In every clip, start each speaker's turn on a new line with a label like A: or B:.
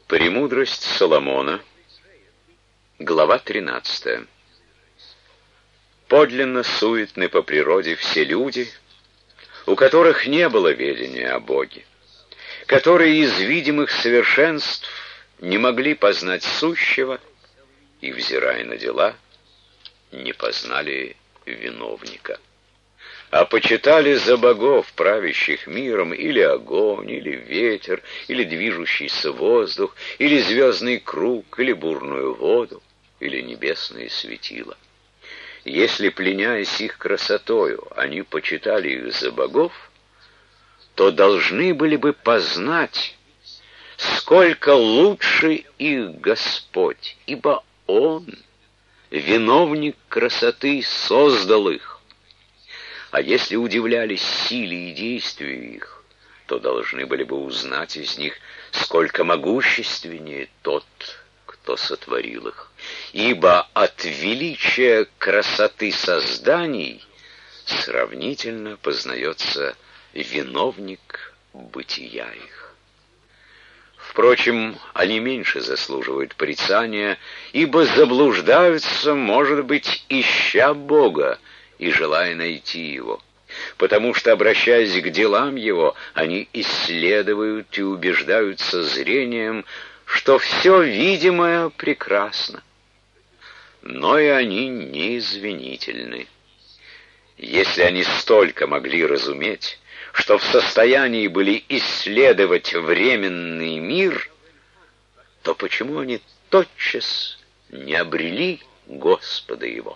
A: Премудрость Соломона, глава 13. Подлинно суетны по природе все люди, у которых не было ведения о Боге, которые из видимых совершенств не могли познать сущего и, взирая на дела, не познали виновника, а почитали за богов, правящих миром, или огонь, или ветер, или движущийся воздух, или звездный круг, или бурную воду, или небесные светила. Если, пленяясь их красотою, они почитали их за богов, то должны были бы познать, сколько лучше их Господь, ибо Он, виновник красоты, создал их. А если удивлялись силе и действию их, то должны были бы узнать из них, сколько могущественнее тот, кто сотворил их. Ибо от величия красоты созданий сравнительно познается виновник бытия их. Впрочем, они меньше заслуживают порицания, ибо заблуждаются, может быть, ища Бога и желая найти Его, потому что, обращаясь к делам Его, они исследуют и убеждаются зрением, что все видимое прекрасно. Но и они неизвинительны. Если они столько могли разуметь, что в состоянии были исследовать временный мир, то почему они тотчас не обрели Господа Его?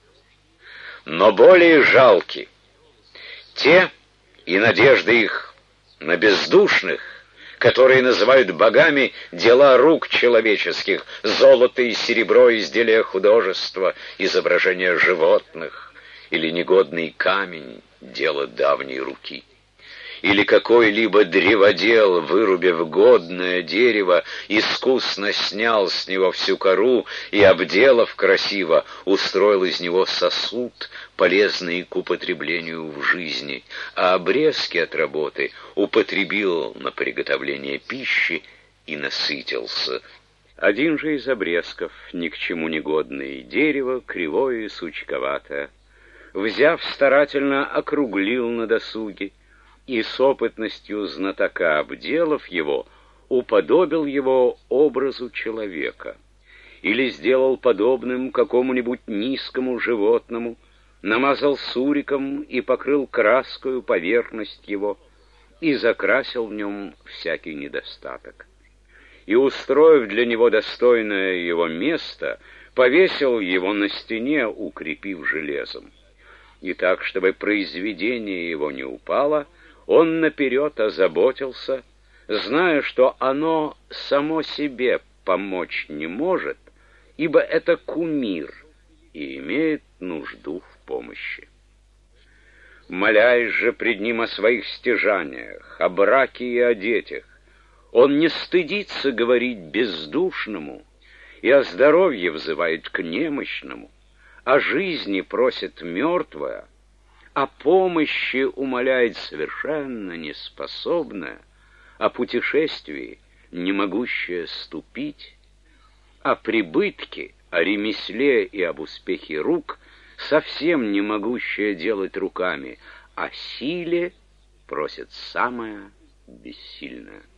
A: Но более жалки те, и надежды их на бездушных, которые называют богами дела рук человеческих, золото и серебро, изделия художества, изображения животных, или негодный камень, дело давней руки. Или какой-либо древодел, вырубив годное дерево, искусно снял с него всю кору и, обделав красиво, устроил из него сосуд, полезный к употреблению в жизни, а обрезки от работы употребил на приготовление пищи и насытился. Один же из обрезков, ни к чему негодное дерево, кривое и сучковатое, взяв старательно, округлил на досуге, и с опытностью знатока, обделав его, уподобил его образу человека, или сделал подобным какому-нибудь низкому животному, намазал суриком и покрыл краскою поверхность его, и закрасил в нем всякий недостаток. И, устроив для него достойное его место, повесил его на стене, укрепив железом. И так, чтобы произведение его не упало, он наперед озаботился, зная, что оно само себе помочь не может, ибо это кумир и имеет нужду в помощи. Молясь же пред ним о своих стяжаниях, о браке и о детях, он не стыдится говорить бездушному, и о здоровье взывает к немощному, о жизни просит мертвое, о помощи умоляет совершенно неспособное, о путешествии не могущее ступить, о прибытке, о ремесле и об успехе рук совсем не могущее делать руками, о силе просит самое бессильное.